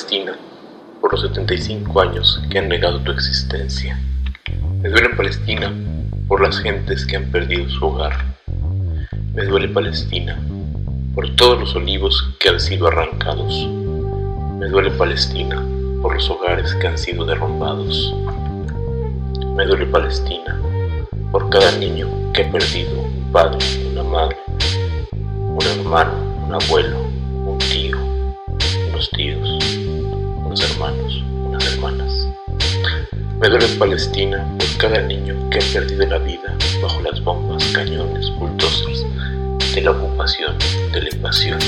Palestina por los 75 años que han negado tu existencia. Me duele Palestina por las gentes que han perdido su hogar. Me duele Palestina por todos los olivos que han sido arrancados. Me duele Palestina por los hogares que han sido derrumbados. Me duele Palestina por cada niño que ha perdido un padre, una madre, un hermano, un abuelo, un tío, unos tíos, unos hermanos, unas hermanas. Me duele Palestina por cada niño que ha perdido la vida bajo las bombas, cañones, bulldozers de la ocupación, de la invasión.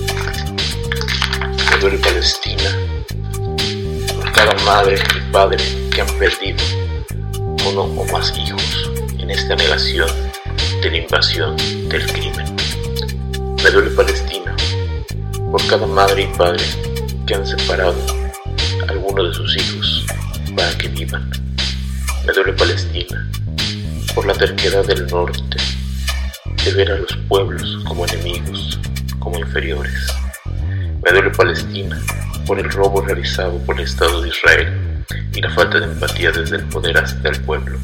Me duele Palestina por cada madre y padre que han perdido uno o más hijos en esta negación de la invasión, del crimen. Me duele Palestina por cada madre y padre que han separado a alguno de sus hijos para que vivan. Me duele Palestina por la terquedad del norte de ver a los pueblos como enemigos, como inferiores. Me duele Palestina por el robo realizado por el Estado de Israel y la falta de empatía desde el poder hasta el pueblo.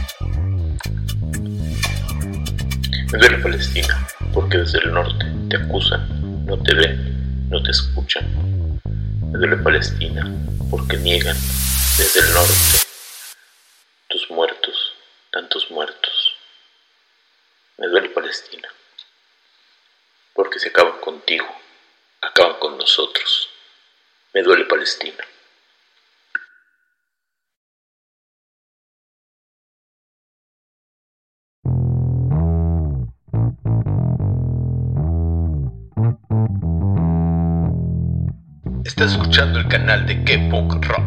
Me duele Palestina porque desde el norte te acusan, no te ven, no te escuchan. Me duele Palestina porque niegan desde el norte tus muertos, tantos muertos. Me duele Palestina porque se acaban contigo, acaban con nosotros. Me duele Palestina. Estás escuchando el canal de K-Punk Rock.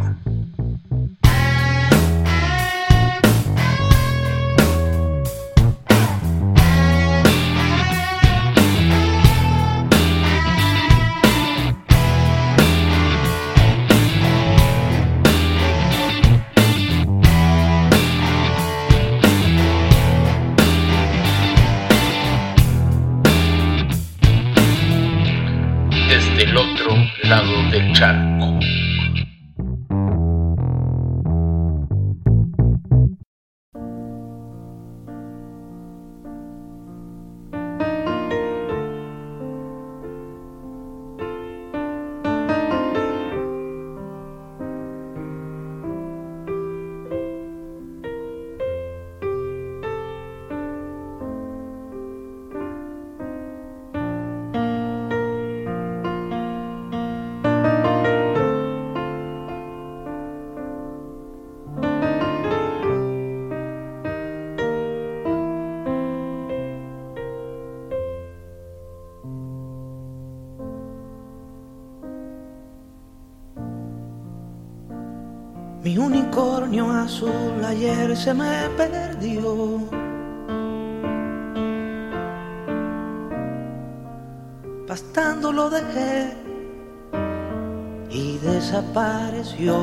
Desde el otro lado del charco. Mi unicornio azul ayer se me perdió. Pastando lo dejé y desapareció.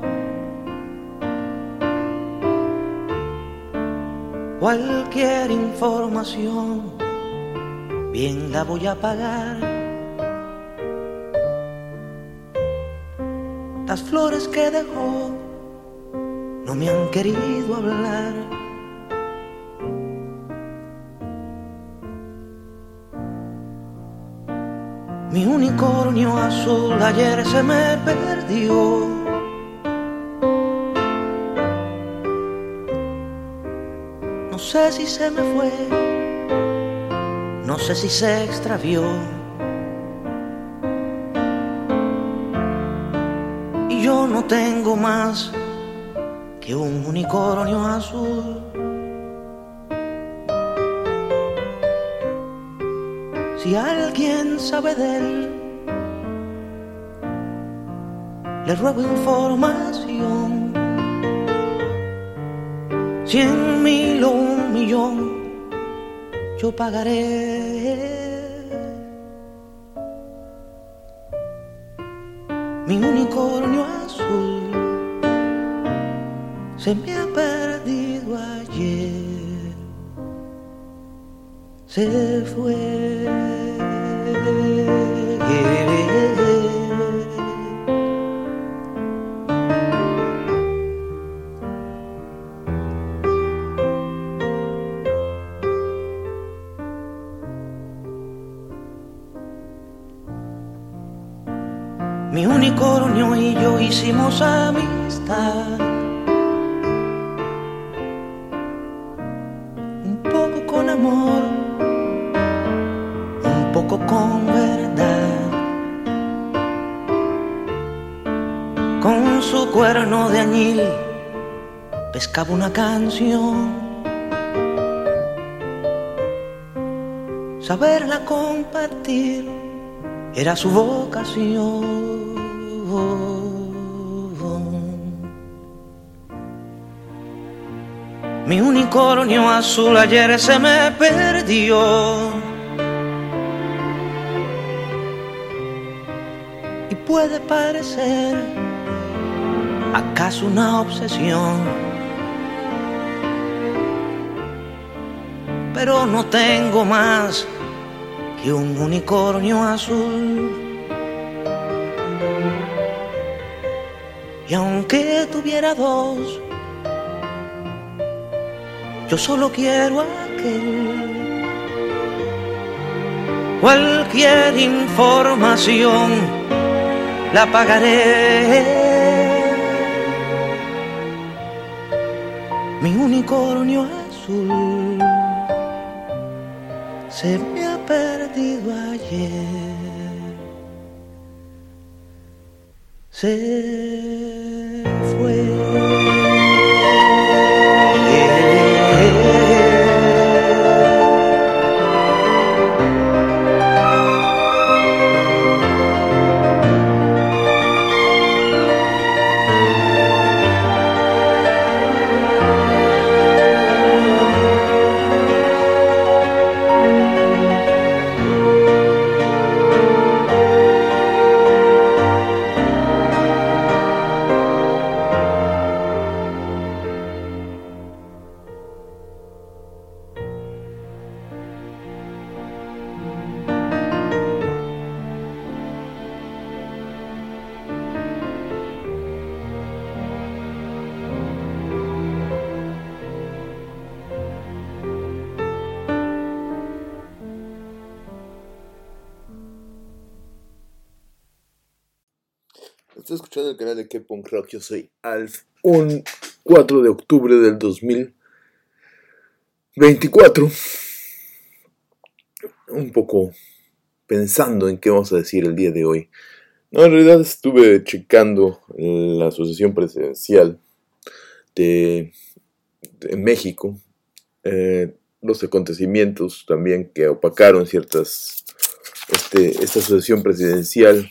Cualquier información bien la voy a pagar. Las flores que dejó no me han querido hablar. Mi unicornio azul ayer se me perdió. No sé si se me fue, no sé si se extravió. Y yo no tengo más que un unicornio azul. Si alguien sabe de él, le ruego información. 100.000 o 1.000.000 yo pagaré. Mi unicornio azul se me ha perdido ayer, se fue. Mi unicornio y yo hicimos amistad, un poco con amor, un poco con verdad. Con su cuerno de añil pescaba una canción, saberla compartir era su vocación. Mi unicornio azul ayer se me perdió, y puede parecer acaso una obsesión, pero no tengo más que un unicornio azul. Y aunque tuviera dos, yo solo quiero aquel. Cualquier información la pagaré. Mi unicornio azul se me ha perdido ayer, se fue. Estoy escuchando el canal de K-Punk Rock. Yo soy Alf. Un 4 de octubre del 2024. Un poco pensando en qué vamos a decir el día de hoy. No, en realidad estuve checando la asociación presidencial de México. Los acontecimientos también que opacaron esta asociación presidencial.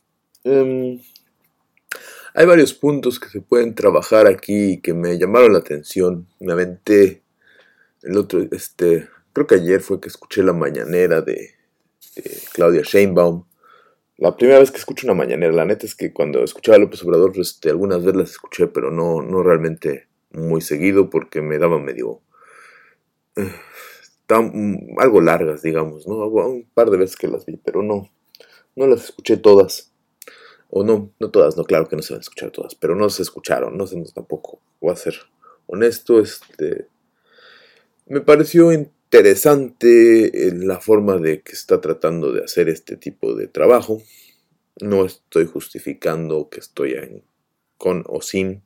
Hay varios puntos que se pueden trabajar aquí que me llamaron la atención. Me aventé creo que ayer fue que escuché la mañanera de Claudia Sheinbaum. La primera vez que escucho una mañanera, la neta es que cuando escuchaba a López Obrador, algunas veces las escuché, pero no realmente muy seguido porque me daba medio... algo largas, digamos, ¿no? Un par de veces que las vi, pero no las escuché todas. O no todas, no, claro que no se van a escuchar todas, pero no se escucharon, no sé, tampoco, voy a ser honesto, me pareció interesante la forma de que está tratando de hacer este tipo de trabajo. No estoy justificando que estoy con o sin,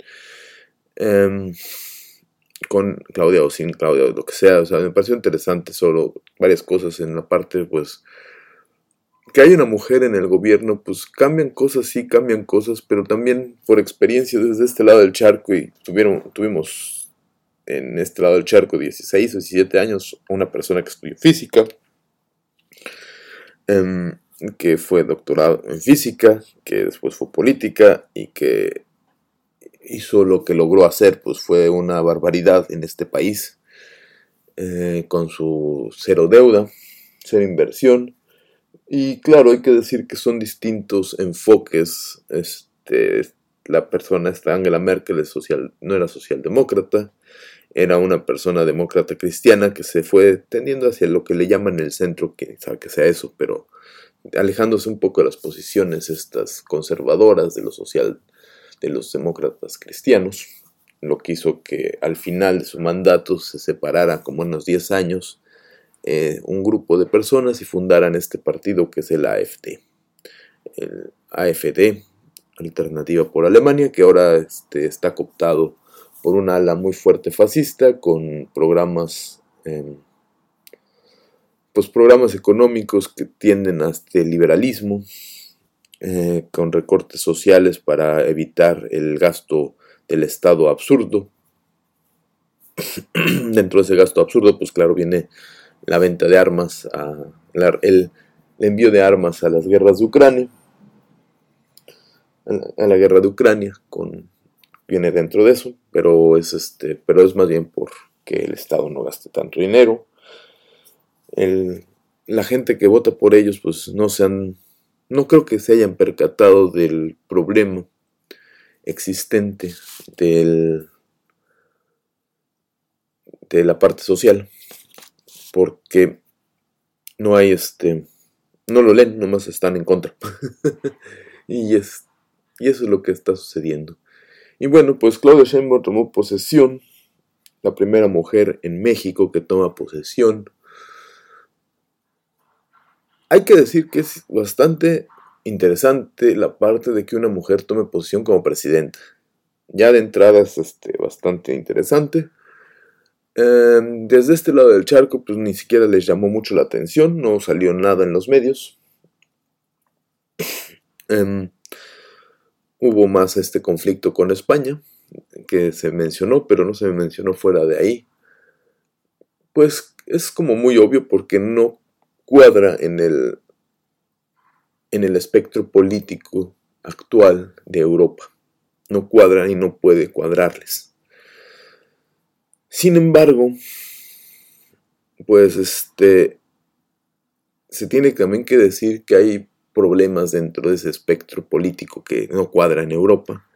con Claudia o sin Claudia, o lo que sea. O sea, me pareció interesante solo varias cosas en la parte, pues, que hay una mujer en el gobierno, pues cambian cosas, sí, cambian cosas, pero también por experiencia desde este lado del charco, y tuvimos en este lado del charco 16 o 17 años una persona que estudió física, que fue doctorado en física, que después fue política y que hizo lo que logró hacer, pues fue una barbaridad en este país, con su cero deuda, cero inversión. Y claro, hay que decir que son distintos enfoques. La persona Angela Merkel no era socialdemócrata, era una persona demócrata cristiana que se fue tendiendo hacia lo que le llaman el centro, que sabe que sea eso, pero alejándose un poco de las posiciones estas conservadoras de los demócratas cristianos, lo que hizo que al final de su mandato se separara como unos 10 años un grupo de personas y fundaran este partido que es el AfD, el AfD, Alternativa por Alemania, que ahora está cooptado por una ala muy fuerte fascista con programas programas económicos que tienden a este liberalismo, con recortes sociales para evitar el gasto del Estado absurdo. Dentro de ese gasto absurdo, pues claro, viene la venta de armas, el envío de armas a las guerras de Ucrania, a la guerra de Ucrania, viene dentro de eso, pero es más bien porque el Estado no gaste tanto dinero. La gente que vota por ellos, pues no creo que se hayan percatado del problema existente de la parte social, porque no hay no lo leen, nomás están en contra. y eso es lo que está sucediendo. Y bueno, pues Claudia Sheinbaum tomó posesión, la primera mujer en México que toma posesión. Hay que decir que es bastante interesante la parte de que una mujer tome posesión como presidenta. Ya de entrada es bastante interesante. Desde este lado del charco, pues ni siquiera les llamó mucho la atención, no salió nada en los medios. Hubo más conflicto con España, que se mencionó, pero no se mencionó fuera de ahí. Pues es como muy obvio porque no cuadra en el espectro político actual de Europa. No cuadra y no puede cuadrarles. Sin embargo, pues se tiene también que decir que hay problemas dentro de ese espectro político que no cuadra en Europa.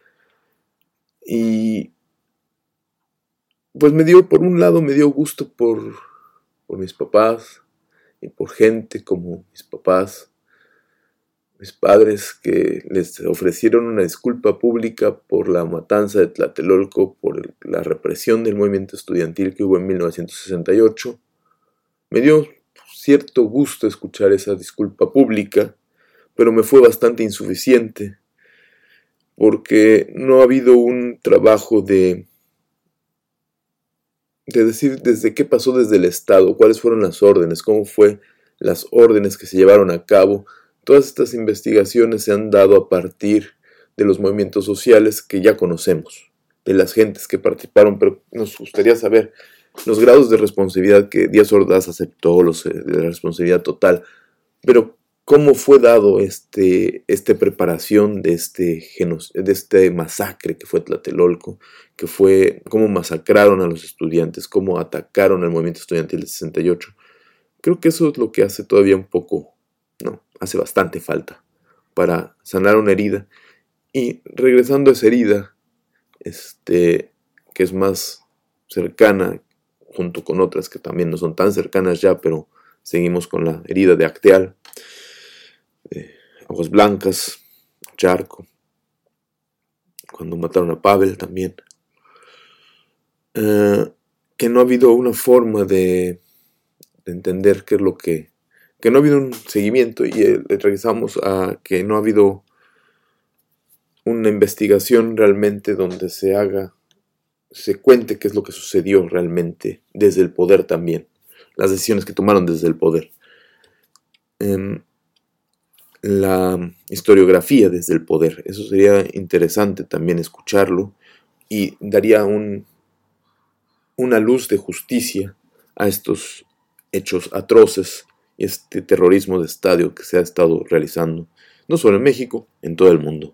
Y pues por un lado me dio gusto por mis papás y por gente como mis papás, mis padres, que les ofrecieron una disculpa pública por la matanza de Tlatelolco, por la represión del movimiento estudiantil que hubo en 1968. Me dio cierto gusto escuchar esa disculpa pública, pero me fue bastante insuficiente, porque no ha habido un trabajo de decir desde qué pasó desde el Estado, cuáles fueron las órdenes, cómo fue las órdenes que se llevaron a cabo. Todas estas investigaciones se han dado a partir de los movimientos sociales que ya conocemos, de las gentes que participaron, pero nos gustaría saber los grados de responsabilidad que Díaz Ordaz aceptó, de la responsabilidad total, pero cómo fue dado esta preparación de este masacre que fue Tlatelolco, que fue cómo masacraron a los estudiantes, cómo atacaron al movimiento estudiantil del 68. Creo que eso es lo que hace todavía hace bastante falta para sanar una herida. Y regresando a esa herida, que es más cercana, junto con otras que también no son tan cercanas ya, pero seguimos con la herida de Acteal, Aguas Blancas, Charco, cuando mataron a Pavel también, que no ha habido una forma de entender qué es lo que no ha habido un seguimiento, y regresamos a que no ha habido una investigación realmente donde se cuente qué es lo que sucedió realmente desde el poder también, las decisiones que tomaron desde el poder, la historiografía desde el poder. Eso sería interesante también escucharlo y daría una luz de justicia a estos hechos atroces y este terrorismo de Estado que se ha estado realizando, no solo en México, en todo el mundo.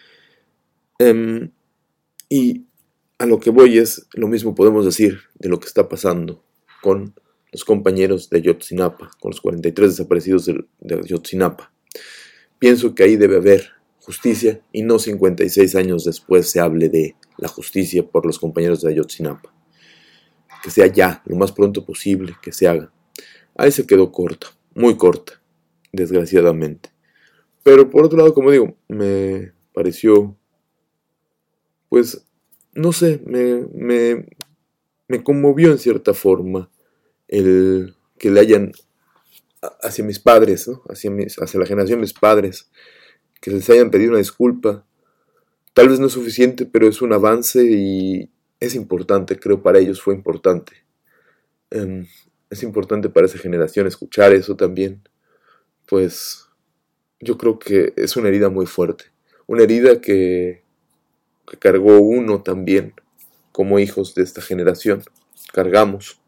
Y a lo que voy es, lo mismo podemos decir de lo que está pasando con los compañeros de Ayotzinapa, con los 43 desaparecidos de Ayotzinapa. Pienso que ahí debe haber justicia y no 56 años después se hable de la justicia por los compañeros de Ayotzinapa. Que sea ya, lo más pronto posible, que se haga. Ahí se quedó corta, muy corta, desgraciadamente. Pero por otro lado, como digo, me pareció, pues, no sé, me conmovió en cierta forma el que le hayan, hacia mis padres, ¿no? hacia la generación de mis padres, que les hayan pedido una disculpa. Tal vez no es suficiente, pero es un avance y es importante, creo para ellos fue importante. Es importante para esa generación escuchar eso también, pues yo creo que es una herida muy fuerte, una herida que cargó uno también, como hijos de esta generación, cargamos.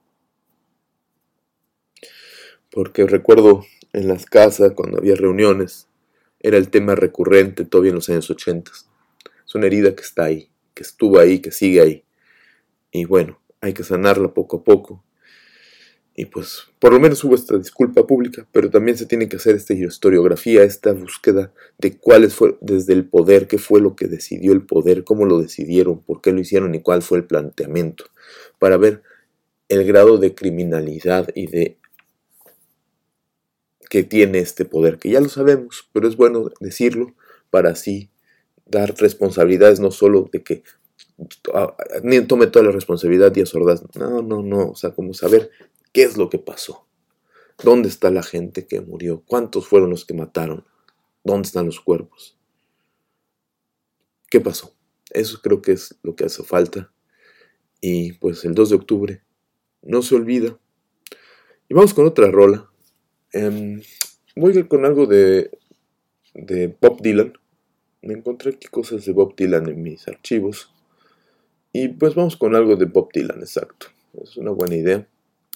Porque recuerdo en las casas, cuando había reuniones, era el tema recurrente todavía en los años 80. Es una herida que está ahí, que estuvo ahí, que sigue ahí. Y bueno, hay que sanarla poco a poco. Y pues, por lo menos hubo esta disculpa pública, pero también se tiene que hacer esta historiografía, esta búsqueda de cuáles fue, desde el poder, qué fue lo que decidió el poder, cómo lo decidieron, por qué lo hicieron y cuál fue el planteamiento, para ver el grado de criminalidad y de que tiene este poder, que ya lo sabemos, pero es bueno decirlo para así dar responsabilidades, no solo de que ni tome toda la responsabilidad y a sordas, no, o sea, como saber qué es lo que pasó, dónde está la gente que murió, cuántos fueron los que mataron, dónde están los cuerpos, qué pasó. Eso creo que es lo que hace falta. Y pues el 2 de octubre no se olvida. Y vamos con otra rola. Voy a ir con algo de Bob Dylan. Me encontré aquí cosas de Bob Dylan en mis archivos. Y pues vamos con algo de Bob Dylan, exacto. Es una buena idea.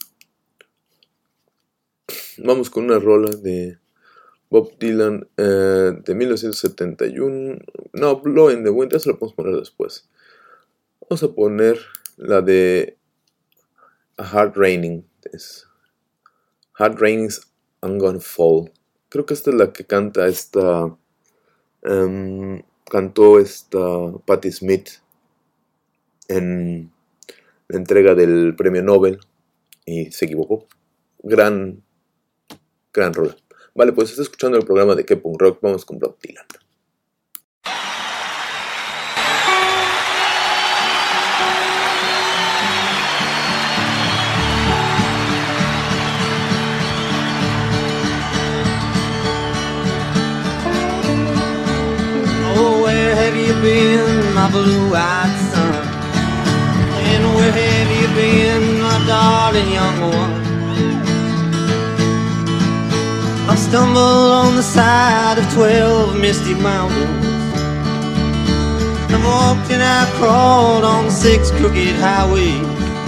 Vamos con una rola de Bob Dylan de 1971. No, Blow in the Wind, eso lo podemos poner después. Vamos a poner la de A Hard Raining. Hard Raining's I'm Gonna Fall. Creo que esta es la que canta cantó Patti Smith en la entrega del premio Nobel y se equivocó. Gran rola. Vale, pues está escuchando el programa de K-Punk Rock. Vamos con Bob Dylan. Been my blue-eyed son, and where have you been, my darling young one? I stumbled on the side of 12 misty mountains. I've walked and I've crawled on 6 crooked highways.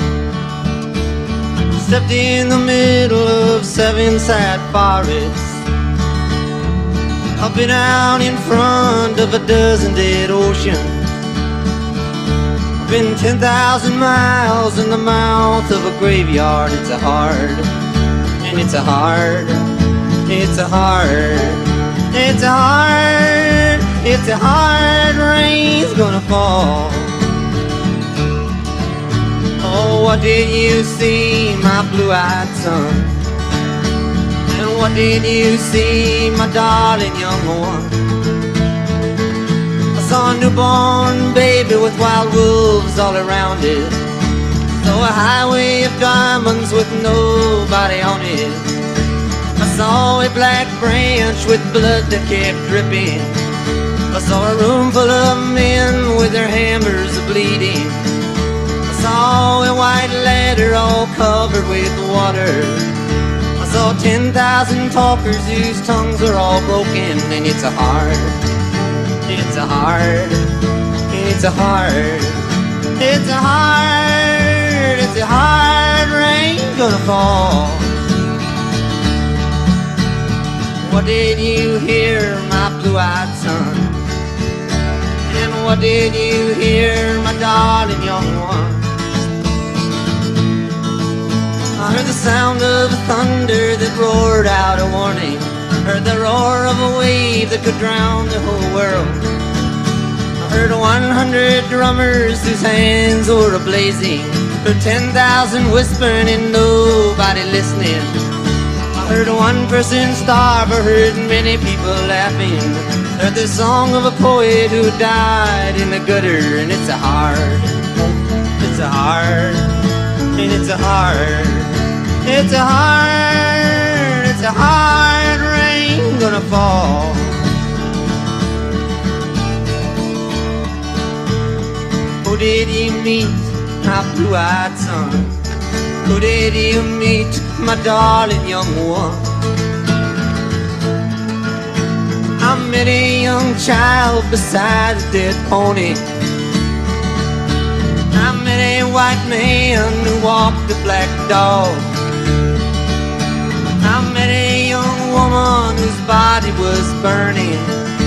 Stepped in the middle of 7 sad forests. I've been out in front of a dozen dead oceans. I've been 10,000 miles in the mouth of a graveyard. It's a hard, and it's a hard, it's a hard, it's a hard, it's a hard rain's gonna fall. Oh, what did you see, my blue-eyed son? What did you see, my darling young one? I saw a newborn baby with wild wolves all around it. Saw a highway of diamonds with nobody on it. I saw a black branch with blood that kept dripping. I saw a room full of men with their hammers bleeding. I saw a white ladder all covered with water. I saw 10,000 talkers whose tongues are all broken. And it's a hard, it's a hard, it's a hard, it's a hard, it's a hard rain gonna fall. What did you hear, my blue-eyed son? And what did you hear, my darling young one? I heard the sound of thunder that roared out a warning. Heard the roar of a wave that could drown the whole world. I heard 100 drummers whose hands were a-blazing. Heard 10,000 whispering and nobody listening. I heard one person starve, I heard many people laughing. Heard the song of a poet who died in the gutter. And it's a hard, it's a hard, and it's a hard, it's a hard, it's a hard rain gonna fall. did you meet my blue-eyed son? Who did you meet, my darling young one? I met a young child beside a dead pony. I met a white man who walked a black dog. I met a young woman whose body was burning.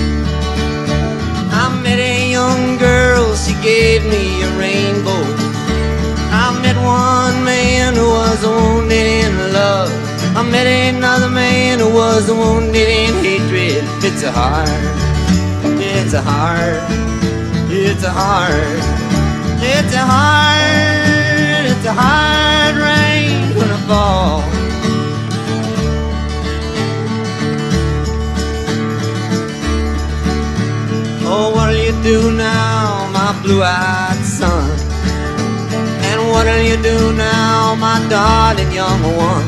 I met a young girl, she gave me a rainbow. I met one man who was wounded in love. I met another man who was wounded in hatred. It's a hard, it's a hard, it's a hard, it's a hard, it's a hard rain gonna fall. Oh, what'll you do now, my blue-eyed son? And what'll you do now, my darling young one?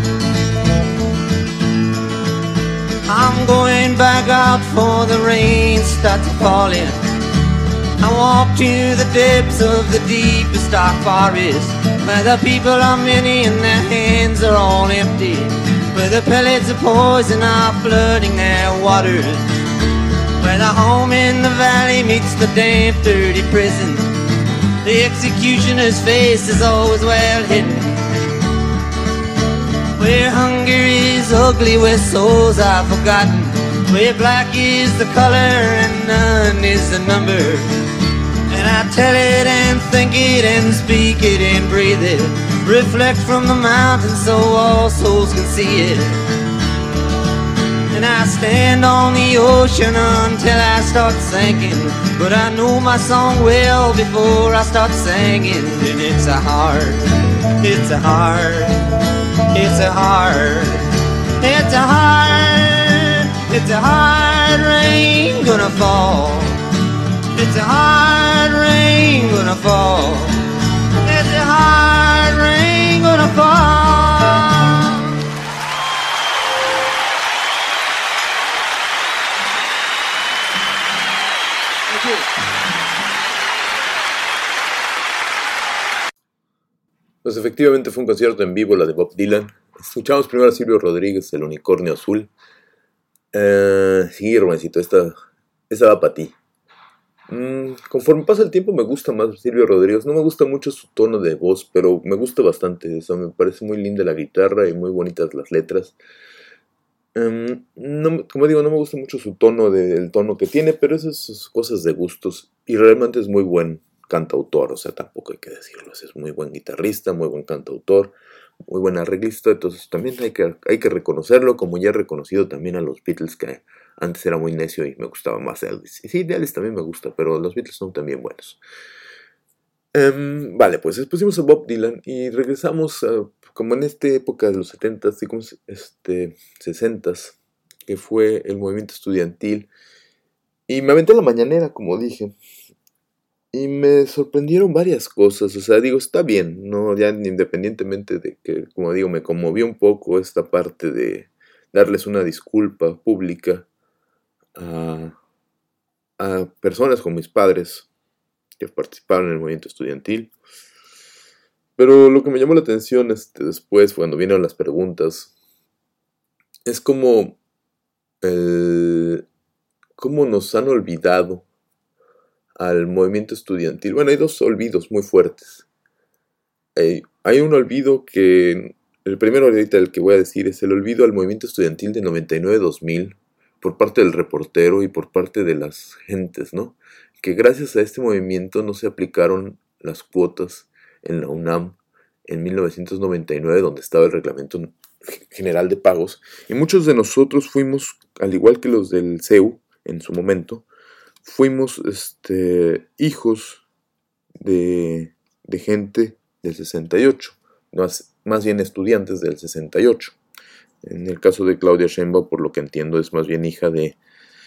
I'm going back out for the rain starts falling. I walk to the depths of the deepest dark forest, where the people are many and their hands are all empty, where the pellets of poison are flooding their waters, where the home in the valley meets the damp, dirty prison. The executioner's face is always well hidden, where hunger is ugly, where souls are forgotten, where black is the color and none is the number. And I tell it and think it and speak it and breathe it, reflect from the mountain so all souls can see it. And I stand on the ocean until I start sinking, but I know my song well before I start singing. And it's a hard, it's a hard, it's a hard, it's a hard, it's a hard rain gonna fall. It's a hard rain gonna fall. It's a hard rain gonna fall. Pues efectivamente fue un concierto en vivo, la de Bob Dylan. Escuchamos primero a Silvio Rodríguez, El Unicornio Azul. Sí, Romancito, esta va para ti. Conforme pasa el tiempo me gusta más Silvio Rodríguez. No me gusta mucho su tono de voz, pero me gusta bastante. Eso me parece muy linda la guitarra y muy bonitas las letras. No, como digo, no me gusta mucho su tono, el tono que tiene, pero esas son cosas de gustos. Y realmente es muy buen cantautor, o sea, tampoco hay que decirlo. Es muy buen guitarrista, muy buen cantautor, muy buen arreglista. Entonces también hay que reconocerlo, como ya he reconocido también a los Beatles, que antes era muy necio y me gustaba más Elvis. Y sí, de Elvis también me gusta, pero los Beatles son también buenos. Vale, pues pusimos a Bob Dylan y regresamos como en esta época de los 70s y como 60s, que fue el movimiento estudiantil. Y me aventé la mañanera, como dije. Y me sorprendieron varias cosas, o sea, digo, está bien, ¿no? Ya independientemente de que, como digo, me conmovió un poco esta parte de darles una disculpa pública a personas como mis padres que participaron en el movimiento estudiantil. Pero lo que me llamó la atención después, cuando vinieron las preguntas, es como cómo nos han olvidado al movimiento estudiantil. Bueno, hay dos olvidos muy fuertes. Hay un olvido que, el primero ahorita el que voy a decir, es el olvido al movimiento estudiantil de 99-2000 por parte del reportero y por parte de las gentes, ¿no? Que gracias a este movimiento no se aplicaron las cuotas en la UNAM en 1999, donde estaba el reglamento general de pagos, y muchos de nosotros fuimos, al igual que los del CEU en su momento, fuimos hijos de gente del 68, más bien estudiantes del 68. En el caso de Claudia Sheinbaum, por lo que entiendo, es más bien hija de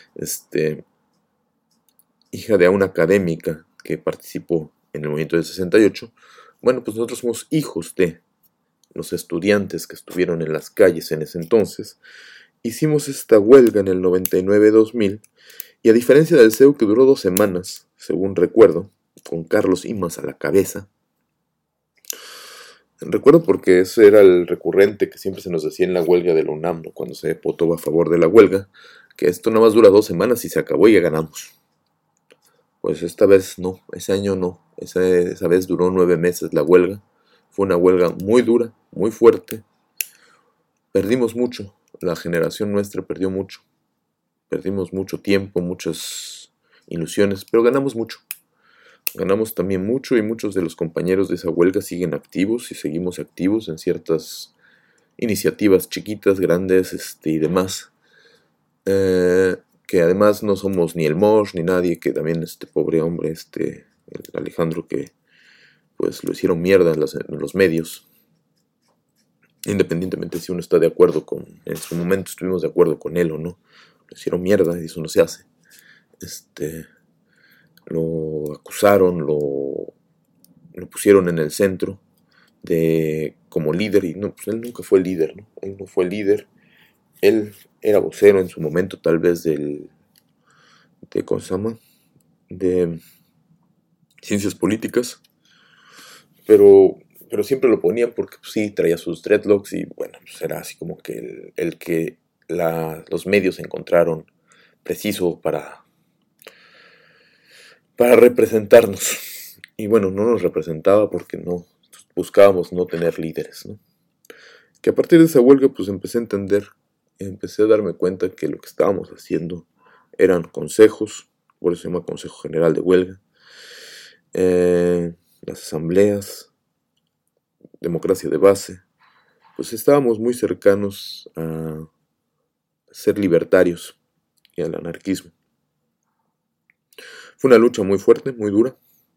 una académica que participó en el movimiento del 68. Bueno, pues nosotros somos hijos de los estudiantes que estuvieron en las calles en ese entonces. Hicimos esta huelga en el 99-2000, y a diferencia del CEU, que duró 2 semanas, según recuerdo, con Carlos Imaz a la cabeza. Recuerdo porque ese era el recurrente que siempre se nos decía en la huelga de la UNAM, ¿no? Cuando se votó a favor de la huelga, que esto nada más dura 2 semanas y se acabó y ya ganamos. Pues esta vez no, ese año no, esa vez duró 9 meses la huelga. Fue una huelga muy dura, muy fuerte. Perdimos mucho, la generación nuestra perdió mucho. Perdimos mucho tiempo, muchas ilusiones, pero ganamos mucho. Ganamos también mucho y muchos de los compañeros de esa huelga siguen activos y seguimos activos en ciertas iniciativas chiquitas, grandes y demás. Que además no somos ni el Mosh ni nadie, que también este pobre hombre, el Alejandro, que pues lo hicieron mierda en los medios. Independientemente si uno está de acuerdo en su momento estuvimos de acuerdo con él o no, lo hicieron mierda y eso no se hace. Lo acusaron, lo pusieron en el centro como líder y no, pues él nunca fue líder, ¿no? Él no fue líder. Él era vocero en su momento, tal vez ¿cómo se llama? De ciencias políticas, pero siempre lo ponían porque pues, sí, traía sus dreadlocks y bueno, pues era así como que el que los medios encontraron preciso para representarnos. Y bueno, no nos representaba porque no buscábamos no tener líderes, ¿no? Que a partir de esa huelga pues empecé a entender, empecé a darme cuenta que lo que estábamos haciendo eran consejos, por eso se llama Consejo General de Huelga, las asambleas, democracia de base, pues estábamos muy cercanos a ser libertarios y al anarquismo. Fue una lucha muy fuerte, muy dura.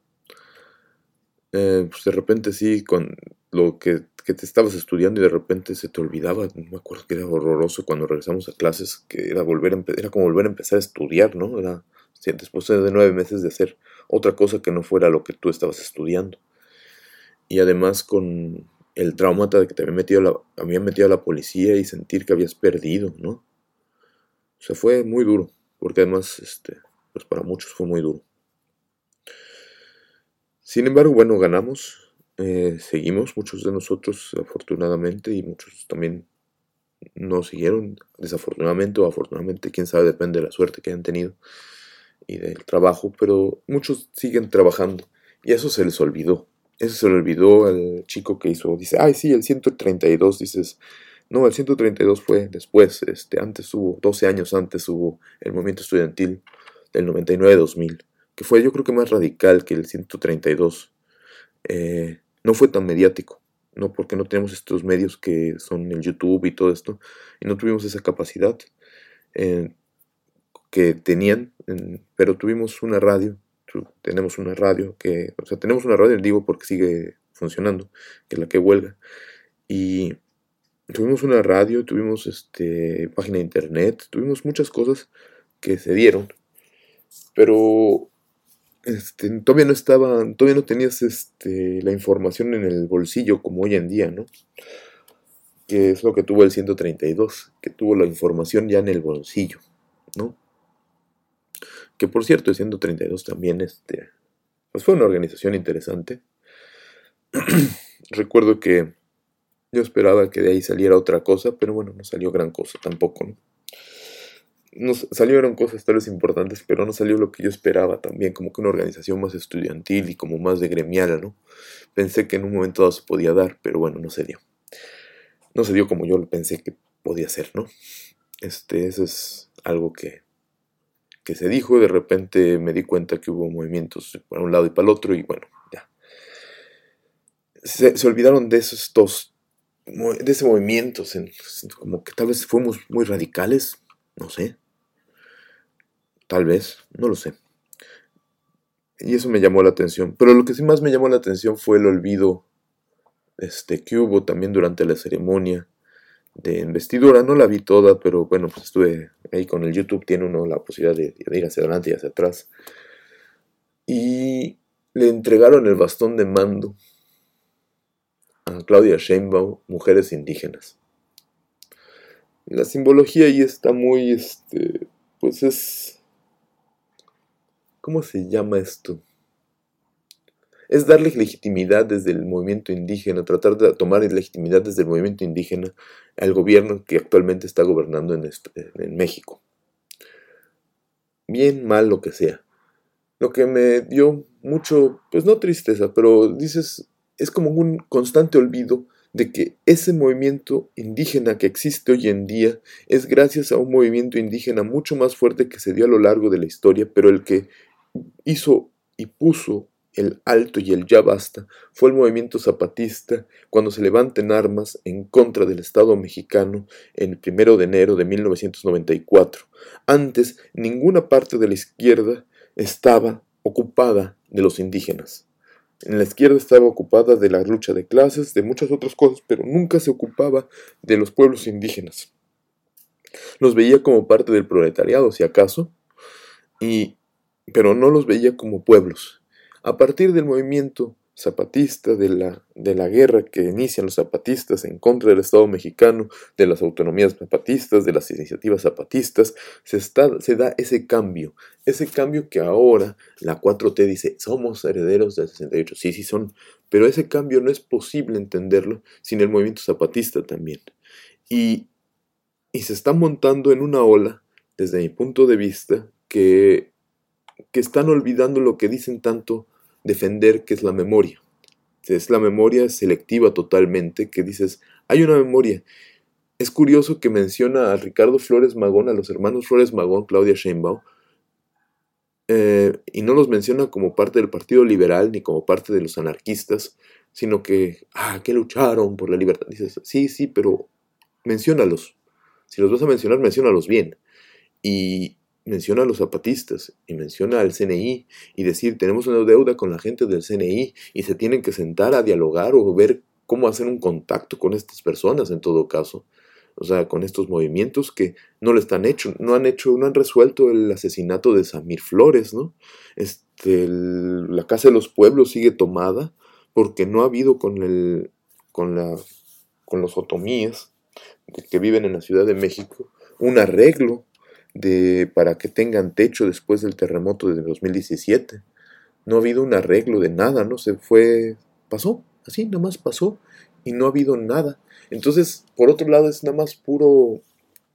Pues de repente sí, con lo que te estabas estudiando y de repente se te olvidaba. Me acuerdo que era horroroso cuando regresamos a clases, que era como volver a empezar a estudiar, ¿no? Era después de 9 meses de hacer otra cosa que no fuera lo que tú estabas estudiando. Y además con el trauma de que te habían metido a la policía y sentir que habías perdido, ¿no? O sea, fue muy duro, porque además, pues para muchos fue muy duro. Sin embargo, bueno, ganamos, seguimos, muchos de nosotros afortunadamente y muchos también no siguieron, desafortunadamente o afortunadamente, quién sabe, depende de la suerte que hayan tenido y del trabajo, pero muchos siguen trabajando y eso se les olvidó. Eso se le olvidó al chico que dice, ay sí, el 132, dices, no, el 132 fue después, antes hubo, 12 años antes hubo el movimiento estudiantil del 99-2000, que fue yo creo que más radical que el 132, no fue tan mediático, no porque no tenemos estos medios que son el YouTube y todo esto, y no tuvimos esa capacidad que tenían, pero tuvimos una radio. Tenemos una radio tenemos una radio, digo porque sigue funcionando, que es la que huelga, y tuvimos una radio, tuvimos página de internet, tuvimos muchas cosas que se dieron, pero todavía no tenías la información en el bolsillo como hoy en día, ¿no? Que es lo que tuvo el 132, que tuvo la información ya en el bolsillo, ¿no? Que por cierto, el 132 también, pues fue una organización interesante. Recuerdo que yo esperaba que de ahí saliera otra cosa, pero bueno, no salió gran cosa tampoco, ¿no? Salieron cosas tal vez importantes, pero no salió lo que yo esperaba también, como que una organización más estudiantil y como más de gremial, ¿no? Pensé que en un momento dado se podía dar, pero bueno, no se dio. No se dio como yo pensé que podía ser, ¿no? Eso es algo que se dijo, de repente me di cuenta que hubo movimientos para un lado y para el otro y bueno, ya. Se olvidaron de ese movimiento, como que tal vez fuimos muy radicales, no sé, tal vez, no lo sé. Y eso me llamó la atención, pero lo que sí más me llamó la atención fue el olvido que hubo también durante la ceremonia de investidura. No la vi toda, pero bueno, pues estuve ahí con el YouTube, tiene uno la posibilidad de ir hacia adelante y hacia atrás. Y le entregaron el bastón de mando a Claudia Sheinbaum, mujeres indígenas. La simbología ahí está muy, pues es, ¿cómo se llama esto? es darle legitimidad desde el movimiento indígena, tratar de tomar legitimidad desde el movimiento indígena al gobierno que actualmente está gobernando en México. Bien, mal, lo que sea. Lo que me dio mucho, pues no tristeza, pero dices, es como un constante olvido de que ese movimiento indígena que existe hoy en día es gracias a un movimiento indígena mucho más fuerte que se dio a lo largo de la historia, pero el que hizo y puso el alto y el ya basta fue el movimiento zapatista cuando se levanta en armas en contra del Estado mexicano el 1 de enero de 1994. Antes, ninguna parte de la izquierda estaba ocupada de los indígenas. En la izquierda estaba ocupada de la lucha de clases, de muchas otras cosas, pero nunca se ocupaba de los pueblos indígenas. Los veía como parte del proletariado, si acaso, pero no los veía como pueblos. A partir del movimiento zapatista, de la guerra que inician los zapatistas en contra del Estado mexicano, de las autonomías zapatistas, de las iniciativas zapatistas, se da ese cambio que ahora la 4T dice, somos herederos del 68, sí son, pero ese cambio no es posible entenderlo sin el movimiento zapatista también. Y se está montando en una ola, desde mi punto de vista, que están olvidando lo que dicen tanto defender, que es la memoria. Es la memoria selectiva totalmente, que dices, hay una memoria. Es curioso que menciona a Ricardo Flores Magón, a los hermanos Flores Magón, Claudia Sheinbaum, y no los menciona como parte del Partido Liberal ni como parte de los anarquistas, sino que lucharon por la libertad. Dices, sí, pero menciónalos. Si los vas a mencionar, menciónalos bien. Y menciona a los zapatistas y menciona al CNI y decir, tenemos una deuda con la gente del CNI y se tienen que sentar a dialogar o ver cómo hacer un contacto con estas personas en todo caso. O sea, con estos movimientos que no no han resuelto el asesinato de Samir Flores, ¿no? La Casa de los Pueblos sigue tomada porque no ha habido con los otomíes que viven en la Ciudad de México un arreglo para que tengan techo después del terremoto de 2017. No ha habido un arreglo de nada, ¿no? Pasó, así nada más pasó y no ha habido nada. Entonces, por otro lado, es nada más puro,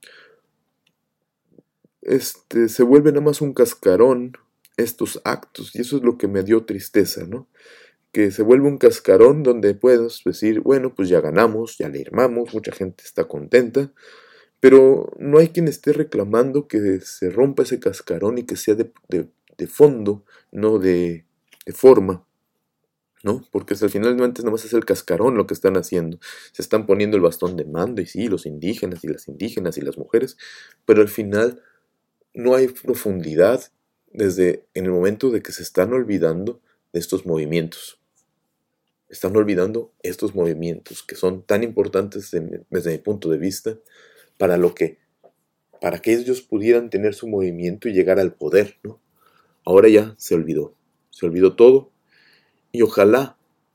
se vuelve nada más un cascarón estos actos, y eso es lo que me dio tristeza, ¿no? Que se vuelve un cascarón donde puedes decir, bueno, pues ya ganamos, ya le armamos, mucha gente está contenta, pero no hay quien esté reclamando que se rompa ese cascarón y que sea de fondo, no de forma, ¿no? Porque hasta el final antes nada más es el cascarón lo que están haciendo. Se están poniendo el bastón de mando, y sí, los indígenas y las mujeres, pero al final no hay profundidad desde en el momento de que se están olvidando de estos movimientos. Están olvidando estos movimientos que son tan importantes desde mi punto de vista para que ellos pudieran tener su movimiento y llegar al poder, ¿no? Ahora ya se olvidó todo, y ojalá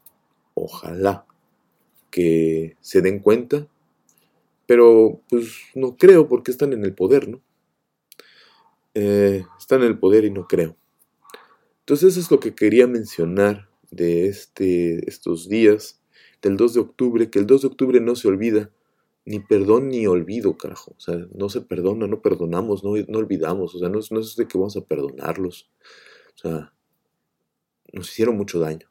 que se den cuenta, pero pues no creo, porque están en el poder, ¿no? Están en el poder y no creo. Entonces eso es lo que quería mencionar de estos días del 2 de octubre, que el 2 de octubre no se olvida, ni perdón ni olvido, carajo. O sea, no se perdona, no perdonamos, no olvidamos. O sea, no es de que vamos a perdonarlos. O sea, nos hicieron mucho daño.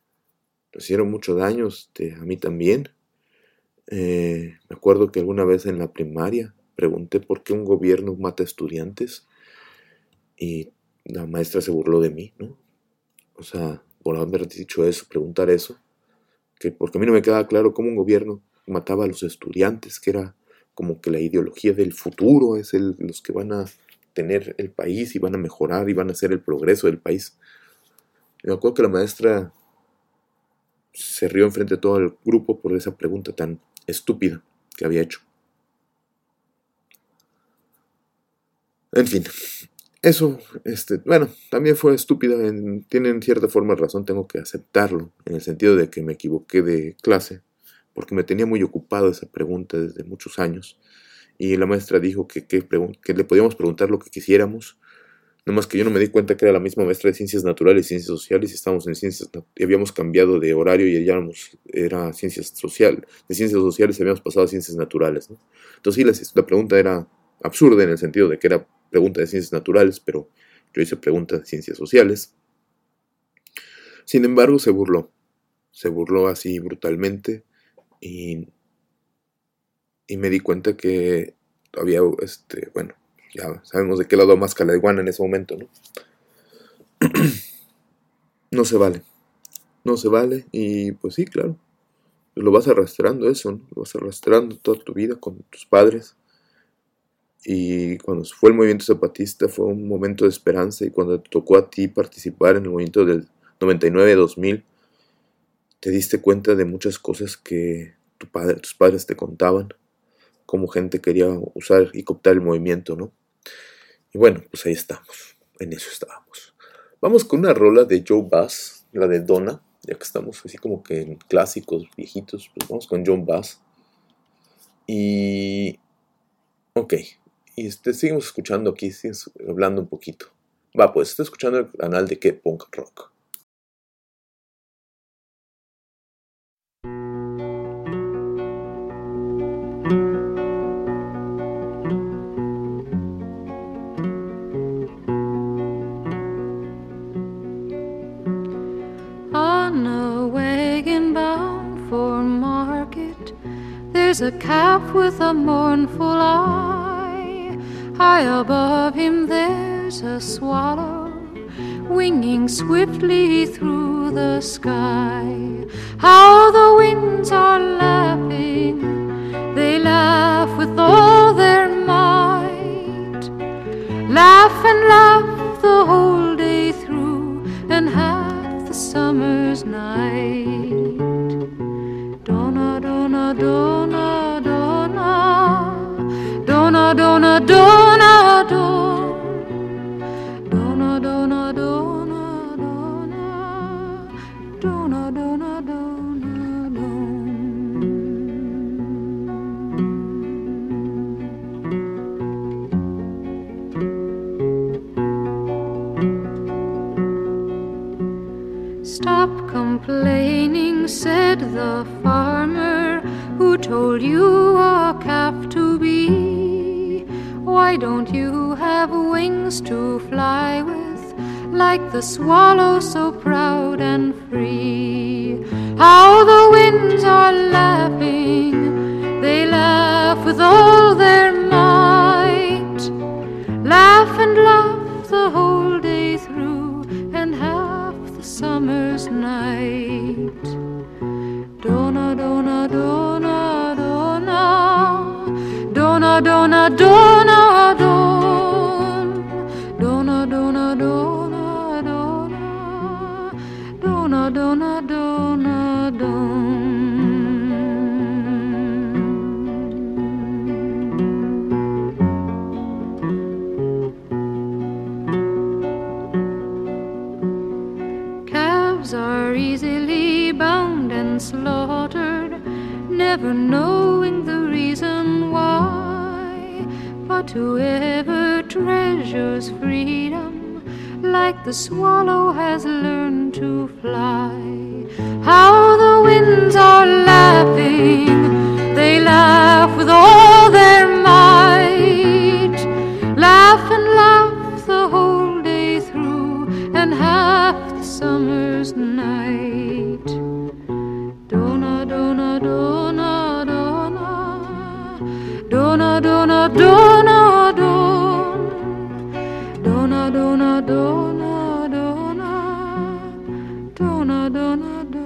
A mí también. Me acuerdo que alguna vez en la primaria pregunté por qué un gobierno mata estudiantes y la maestra se burló de mí, ¿no? O sea, por haber dicho eso, preguntar eso, porque a mí no me quedaba claro cómo un gobierno mataba a los estudiantes, que era como que la ideología del futuro, es los que van a tener el país y van a mejorar y van a hacer el progreso del país. Me acuerdo que la maestra se rió enfrente de todo el grupo por esa pregunta tan estúpida que había hecho. En fin, eso, bueno, también fue estúpida, tiene en cierta forma razón, tengo que aceptarlo, en el sentido de que me equivoqué de clase, porque me tenía muy ocupado esa pregunta desde muchos años, y la maestra dijo que le podíamos preguntar lo que quisiéramos, Nomás que yo no me di cuenta que era la misma maestra de ciencias naturales y ciencias sociales, y estábamos en ciencias, y habíamos cambiado de horario y era ciencias sociales, de ciencias sociales habíamos pasado a ciencias naturales, ¿no? Entonces sí, la pregunta era absurda en el sentido de que era pregunta de ciencias naturales, pero yo hice pregunta de ciencias sociales. Sin embargo, se burló así brutalmente, y me di cuenta que había, bueno, ya sabemos de qué lado más la iguana en ese momento, ¿no? No se vale, y pues sí, claro, lo vas arrastrando eso, ¿no? Lo vas arrastrando toda tu vida con tus padres, y cuando fue el movimiento zapatista fue un momento de esperanza, y cuando te tocó a ti participar en el movimiento del 99-2000, te diste cuenta de muchas cosas que tus padres te contaban, cómo gente quería usar y cooptar el movimiento, ¿no? Y bueno, pues ahí estamos, en eso estábamos. Vamos con una rola de Joe Bass, la de Donna, ya que estamos así como que en clásicos viejitos, pues vamos con Joe Bass. Y... ok, y seguimos escuchando aquí, seguimos hablando un poquito. Va, pues, estoy escuchando el canal de K-Punk Rock. On a wagon bound for market, there's a calf with a mournful eye. High above him there's a swallow winging swiftly through the sky. How the winds are laughing, they laugh with all their might. Laugh and laugh the whole day through, and half the summer's night. Donna, donna, donna, donna, donna, donna, donna, donna. Donna, donna, donna, donna, donna, donna, donna, donna. Stop complaining, said the farmer who told you a calf to be. Why don't you have wings to fly with, like the swallow so proud and free? How the winds are laughing, they laugh with all their might. Laugh and laugh the whole day through, and half the summer's night. Donna, donna, donna, donna, donna, donna, donna, donna, donna, donna, donna, donna, donna, donna, donna. Calves are easily bound and slaughtered, never knowing the reason why. But whoever treasures freedom, like the swallow has learned to fly. How the winds are laughing, they laugh with all their might. Laugh and laugh the whole day through, and half the summer's night. Donna, donna, donna, donna, donna, donna, donna, donna, donna, donna, donna, donna, donna, donna, donna.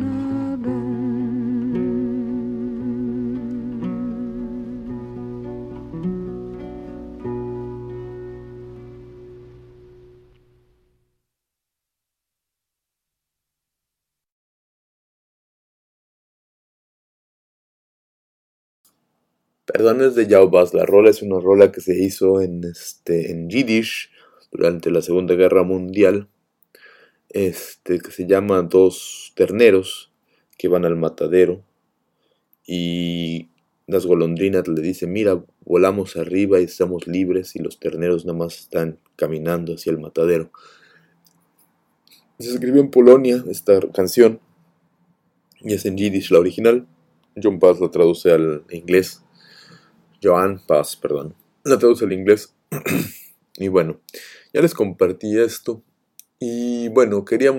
Perdón, es de Joe Bass. La rola es una rola que se hizo en Yiddish durante la Segunda Guerra Mundial, que se llama Dos terneros que van al matadero, y las golondrinas le dicen: mira, volamos arriba y estamos libres y los terneros nada más están caminando hacia el matadero. Se escribió en Polonia esta canción y es en Yiddish la original. John Paz la traduce al inglés. Joan Paz, perdón. La traduce al inglés. Y bueno, ya les compartí esto. Y bueno, quería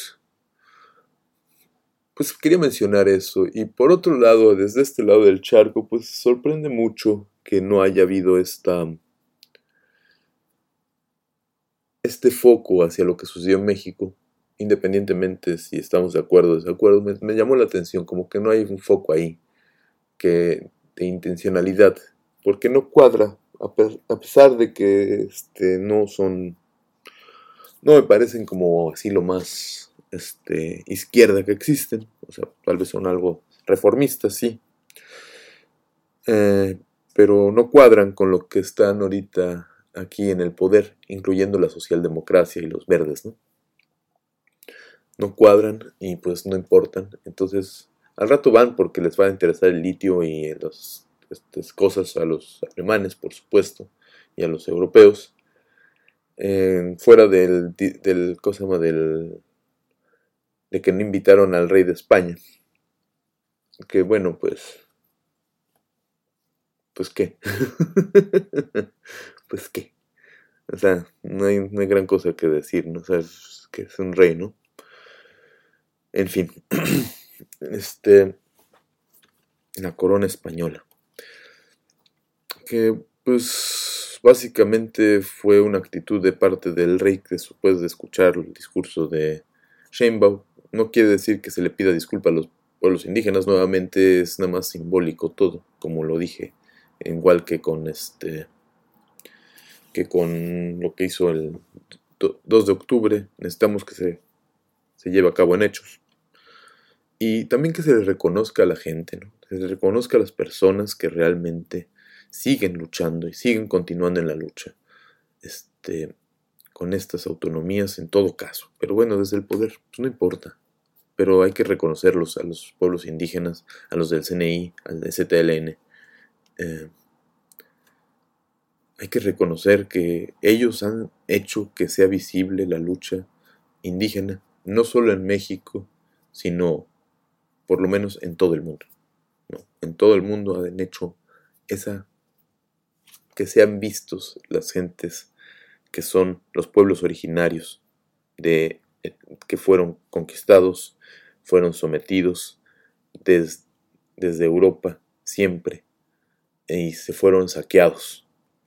mencionar eso. Y por otro lado, desde este lado del charco, pues sorprende mucho que no haya habido este foco hacia lo que sucedió en México, independientemente si estamos de acuerdo o desacuerdo. Me llamó la atención, como que no hay un foco ahí de intencionalidad, porque no cuadra, a pesar de que no me parecen como así lo más izquierda que existen, o sea, tal vez son algo reformistas, sí, pero no cuadran con lo que están ahorita aquí en el poder, incluyendo la socialdemocracia y los verdes, ¿no? No cuadran y pues no importan, entonces al rato van porque les va a interesar el litio y estas cosas a los alemanes, por supuesto, y a los europeos, fuera ¿cómo se llama? De que no invitaron al rey de España. Que bueno, pues qué. Pues qué. O sea, no hay gran cosa que decir, ¿no? O sea, es que es un rey, ¿no? En fin. La corona española. Que pues básicamente fue una actitud de parte del rey después de escuchar el discurso de Sheinbaum. No quiere decir que se le pida disculpa a los pueblos indígenas, nuevamente es nada más simbólico todo, como lo dije, igual que con lo que hizo el 2 de octubre, necesitamos que se lleve a cabo en hechos. Y también que se le reconozca a la gente, ¿no? Se le reconozca a las personas que realmente siguen luchando y siguen continuando en la lucha, con estas autonomías en todo caso. Pero bueno, desde el poder, pues no importa. Pero hay que reconocerlos a los pueblos indígenas, a los del CNI, al ZLN. Hay que reconocer que ellos han hecho que sea visible la lucha indígena, no solo en México, sino por lo menos en todo el mundo. ¿No? En todo el mundo han hecho que sean vistos las gentes que son los pueblos originarios que fueron conquistados, fueron sometidos desde Europa siempre y se fueron saqueados.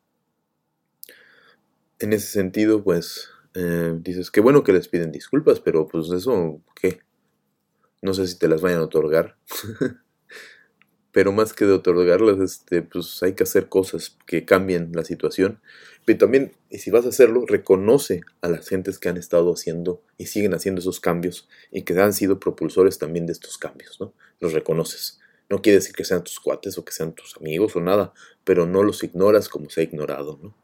En ese sentido, pues, dices, qué bueno que les piden disculpas, pero pues eso, ¿qué? No sé si te las vayan a otorgar. Pero más que de otorgarlas, pues hay que hacer cosas que cambien la situación. Pero también, y si vas a hacerlo, reconoce a las gentes que han estado haciendo y siguen haciendo esos cambios y que han sido propulsores también de estos cambios, ¿no? Los reconoces. No quiere decir que sean tus cuates o que sean tus amigos o nada, pero no los ignoras como se ha ignorado, ¿no?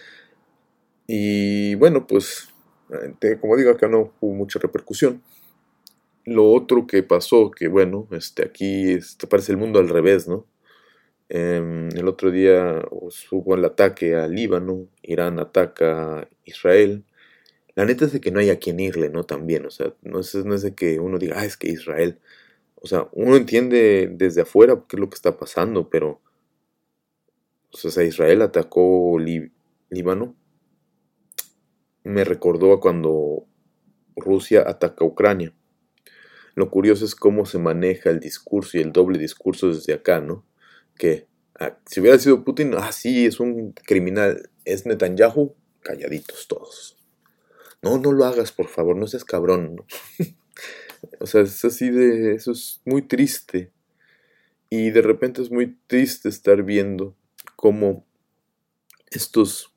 Y bueno, pues, como digo, acá no hubo mucha repercusión. Lo otro que pasó, que bueno, aquí parece el mundo al revés, ¿no? El otro día hubo el ataque a Líbano, Irán ataca a Israel. La neta es de que no hay a quien irle, ¿no? También, o sea, no es de que uno diga, es que Israel. O sea, uno entiende desde afuera qué es lo que está pasando, pero, o sea, Israel atacó Líbano. Me recordó a cuando Rusia ataca a Ucrania. Lo curioso es cómo se maneja el discurso y el doble discurso desde acá, ¿no? Que si hubiera sido Putin, sí, es un criminal, es Netanyahu, calladitos todos. No lo hagas, por favor, no seas cabrón, ¿no? O sea, es así eso es muy triste. Y de repente es muy triste estar viendo cómo estos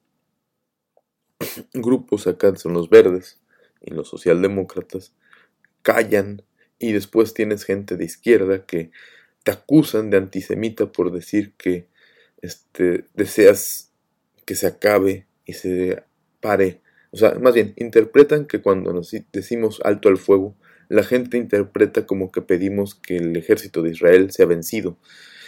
grupos acá son los verdes y los socialdemócratas callan. Y después tienes gente de izquierda que te acusan de antisemita por decir que deseas que se acabe y se pare. O sea, más bien, interpretan que cuando nos decimos alto al fuego, la gente interpreta como que pedimos que el ejército de Israel sea vencido.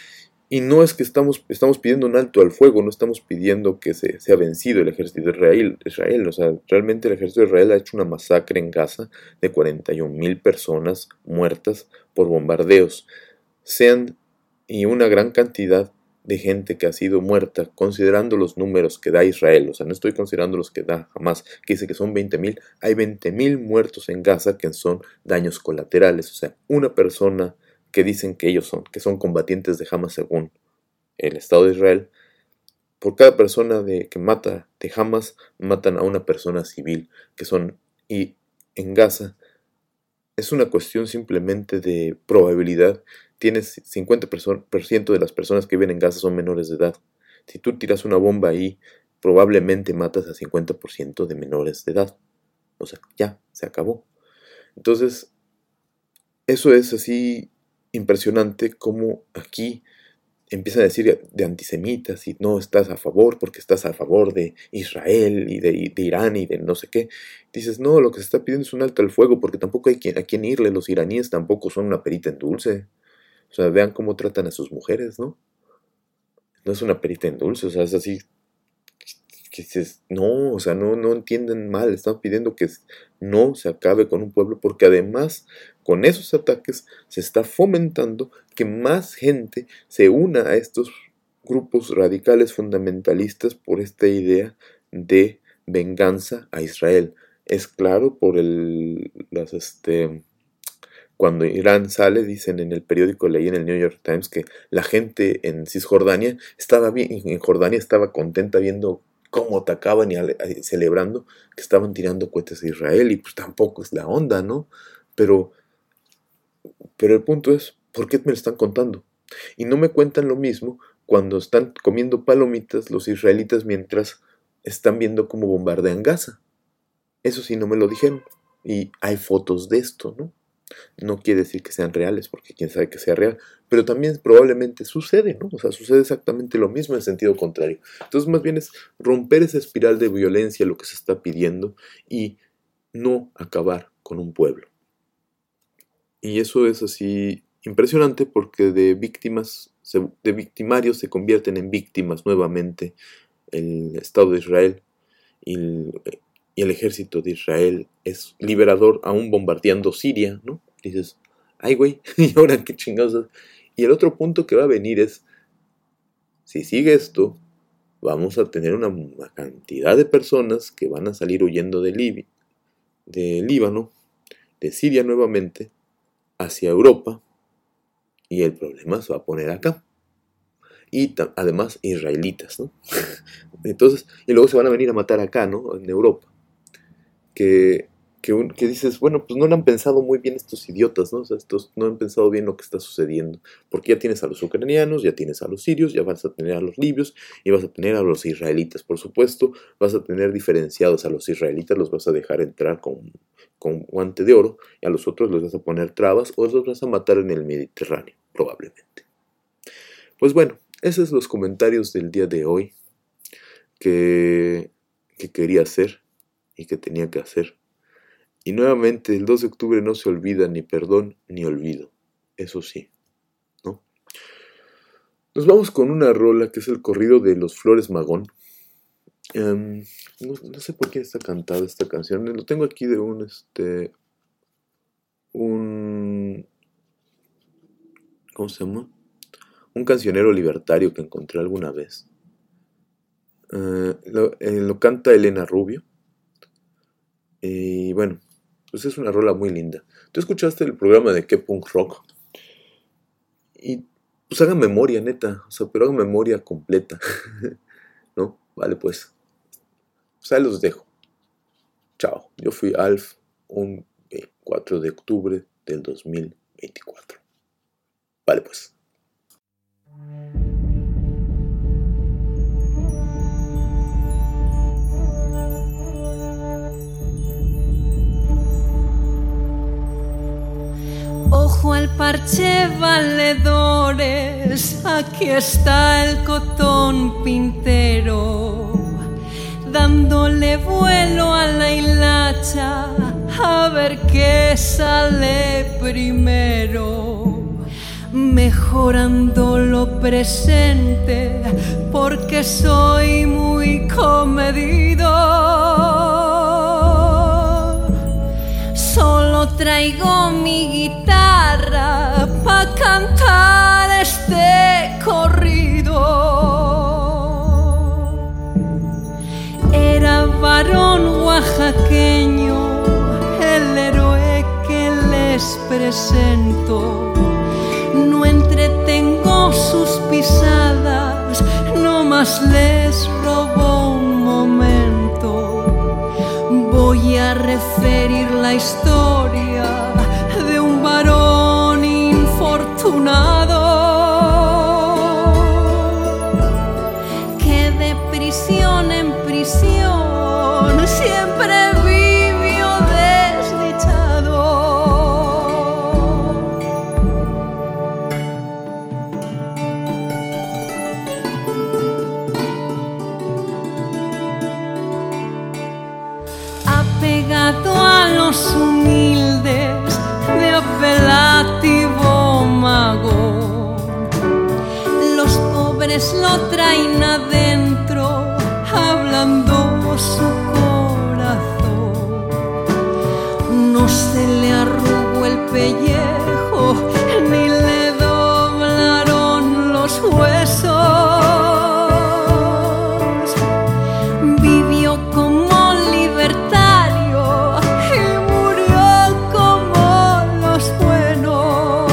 Y no es que estamos pidiendo un alto al fuego, no estamos pidiendo que sea vencido el ejército de Israel. O sea, realmente el ejército de Israel ha hecho una masacre en Gaza de 41,000 personas muertas por bombardeos. Y una gran cantidad de gente que ha sido muerta, considerando los números que da Israel. O sea, no estoy considerando los que da Hamas, que dice que son 20,000. Hay 20,000 muertos en Gaza que son daños colaterales. O sea, una persona que dicen que que son combatientes de Hamas según el Estado de Israel, por cada persona que mata de Hamas, matan a una persona civil, y en Gaza es una cuestión simplemente de probabilidad. Tienes 50% de las personas que viven en Gaza son menores de edad. Si tú tiras una bomba ahí, probablemente matas a 50% de menores de edad. O sea, ya, se acabó. Entonces, eso es así impresionante como aquí empiezan a decir de antisemitas y no estás a favor porque estás a favor de Israel y de Irán y de no sé qué. Dices, no, lo que se está pidiendo es un alto al fuego porque tampoco hay a quien irle. Los iraníes tampoco son una perita en dulce. O sea, vean cómo tratan a sus mujeres, ¿no? No es una perita en dulce, o sea, es así que dices, no, o sea, no entienden mal, están pidiendo que no se acabe con un pueblo, porque además, con esos ataques, se está fomentando que más gente se una a estos grupos radicales fundamentalistas por esta idea de venganza a Israel. Es claro por cuando Irán sale, dicen en el periódico, leí en el New York Times, que la gente en Cisjordania estaba contenta viendo cómo atacaban y celebrando que estaban tirando cohetes a Israel, y pues tampoco es la onda, ¿no? Pero el punto es, ¿por qué me lo están contando? Y no me cuentan lo mismo cuando están comiendo palomitas los israelitas mientras están viendo cómo bombardean Gaza. Eso sí no me lo dijeron. Y hay fotos de esto, ¿no? No quiere decir que sean reales, porque quién sabe que sea real, pero también probablemente sucede, ¿no? O sea, sucede exactamente lo mismo en sentido contrario. Entonces, más bien es romper esa espiral de violencia lo que se está pidiendo y no acabar con un pueblo. Y eso es así impresionante porque de victimarios se convierten en víctimas nuevamente el Estado de Israel y el ejército de Israel es liberador aún bombardeando Siria, ¿no? Dices, ay güey, ¿y ahora qué chingados? Y el otro punto que va a venir es, si sigue esto, vamos a tener una cantidad de personas que van a salir huyendo de Líbano, de Siria nuevamente, hacia Europa, y el problema se va a poner acá. Y además israelitas, ¿no? Entonces, y luego se van a venir a matar acá, ¿no? En Europa. Que dices, bueno, pues no lo han pensado muy bien estos idiotas, ¿no? O sea, estos no han pensado bien lo que está sucediendo. Porque ya tienes a los ucranianos, ya tienes a los sirios, ya vas a tener a los libios y vas a tener a los israelitas. Por supuesto, vas a tener diferenciados a los israelitas, los vas a dejar entrar con guante de oro, y a los otros les vas a poner trabas o los vas a matar en el Mediterráneo, probablemente. Pues bueno, esos son los comentarios del día de hoy que quería hacer y que tenía que hacer. Y nuevamente, el 2 de octubre no se olvida ni perdón ni olvido. Eso sí, ¿no? Nos vamos con una rola que es el corrido de los Flores Magón. No sé por quién está cantada esta canción. Lo tengo aquí de ¿cómo se llama? Un cancionero libertario que encontré alguna vez. Lo canta Elena Rubio. Y bueno, pues es una rola muy linda. ¿Tú escuchaste el programa de Qué Punk Rock? Y pues hagan memoria, neta. O sea, pero hagan memoria completa. ¿No? Vale, pues. Pues ahí los dejo. Chao. Yo fui Alf, un 4 de octubre del 2024. Vale, pues. Ojo al parche, valedores, aquí está el cotón pintero, dándole vuelo a la hilacha, a ver qué sale primero. mejorando lo presente, porque soy muy comedido. Solo traigo mi guitarra pa' cantar este corrido. Era varón oaxaqueño, el héroe que les presento. No entretengo sus pisadas, no más les robo un momento. Voy a referir la historia de un varón infortunado que de prisión en prisión siempre vivió desdichado. Apegado a los humildes de apelativo mago, los pobres lo traen adentro, hablando su corazón. No se le arrugó el pellejo, ni le doblaron los huesos. Vivió como libertario y murió como los buenos.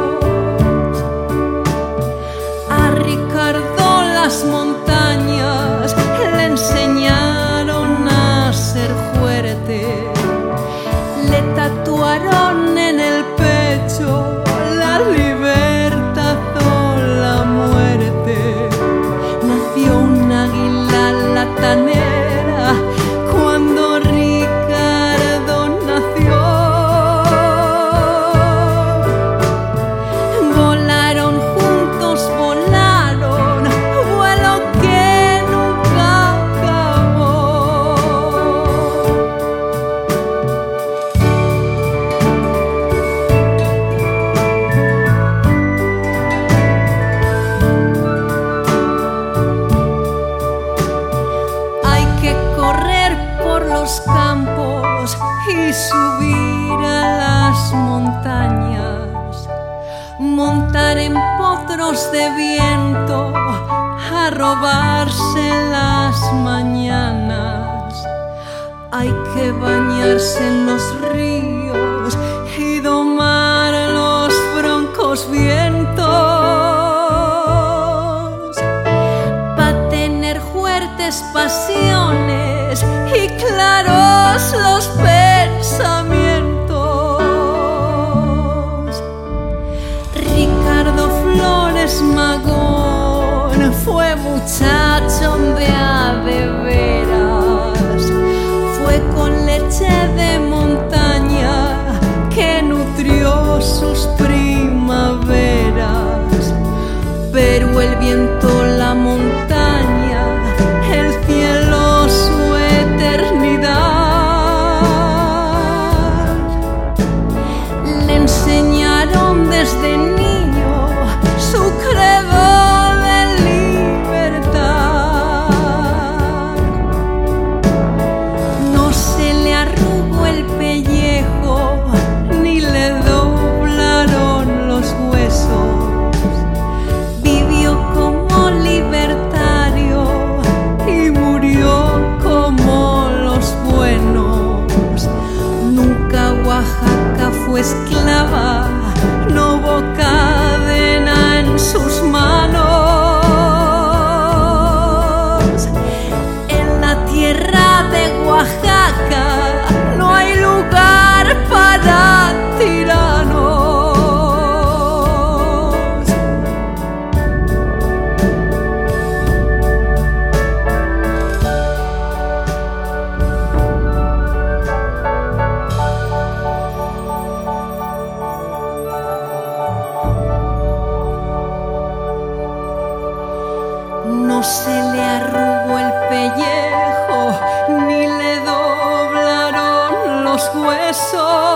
A Ricardo las montañas le enseñaron a ser fuerte. Le tatuaron en el pecho la libertad o la muerte. Nació un águila latanera cuando Ricardo nació. Volaron juntos, volaron, vuelo que nunca acabó. Hay que correr por los campos y subir a las montañas, montar en potros de viento, a robarse las mañanas. Hay que bañarse en los ríos y domar los broncos vientos, pa' tener fuertes pasiones y claros los pensamientos. Ricardo Flores Magón fue muchacho de a de veras, fue con leche de montaña que nutrió sus primaveras. Pero el viento, la montaña, el cielo, su eternidad, le enseñaron desde niño su credo de libertad. No se le arrugó el pellejo, ni le doblaron los huesos. Vivió como libertario y murió como los buenos. Nunca Oaxaca fue esclava, no hubo cadena en sus manos. En la tierra de Oaxaca no hay lugar para tiranos. No se le arrugó el pellejo, ni le doblaron los huesos.